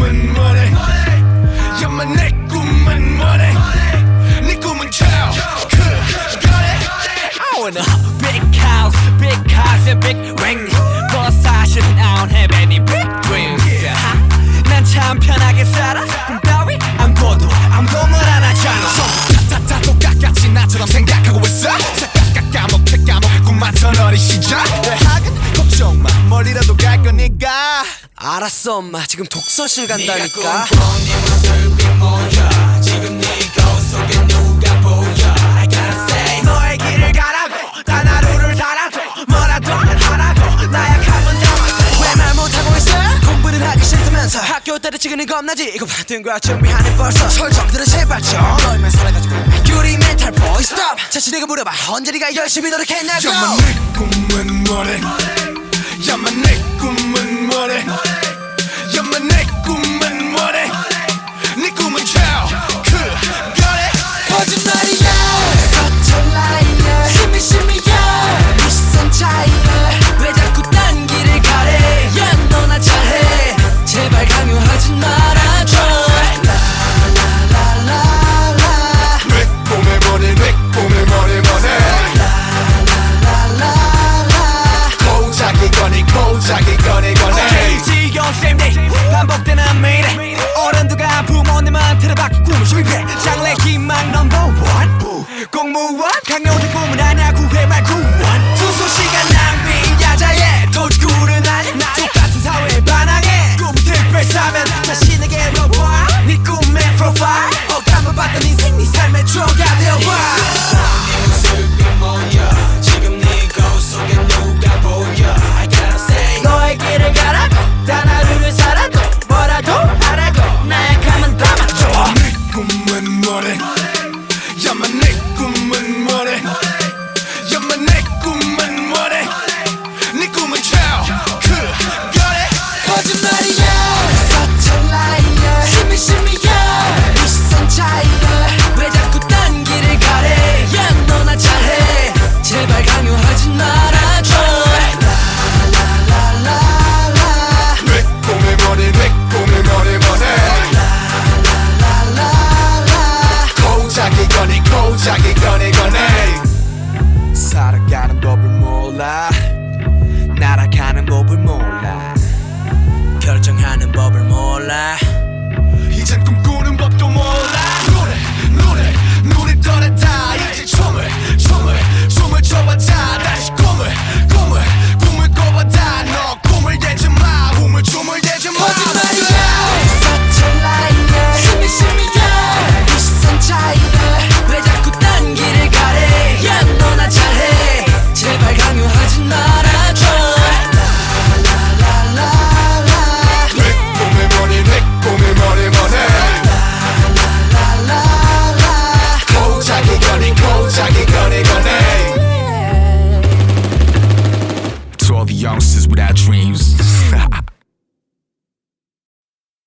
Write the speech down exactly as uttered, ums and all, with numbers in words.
꿈은 뭐래 야마 내 꿈은 뭐래 네 꿈은 child 그거래 I wanna big house, big cars and big ring But 사실은 I don't have any big dreams 난 참 편하게 살아 꿈 따위 안 꿔도 아무도 말 안 하잖아 다다 똑같이 나처럼 생각하고 있어 싹깍깍 까먹게 까먹게 꿈만던 어린 시절 대학은 걱정 마 멀리라도 갈 거니까 알았어 엄마 지금 독서실 간다니까 네가 꿈꿔 네 모습이 뭐야 지금 네 거울 속에 누가 보여 I gotta say 너의 길을 가라고 단 하루를 살아도 뭐라도 하라고 나약함은 담아도 왜 말 못하고 있어 공부는 하기 싫다면서 학교 때려치기는 겁나지 이거 받은 거야 준비하네 벌써 설정들은 제발 좀 너희만 살아가지고 유리 멘탈 보이 스톱 자신에게 물어봐 언제 네가 열심히 노력했냐고 야마 내 꿈은 뭐래 야마 내 꿈은 뭐래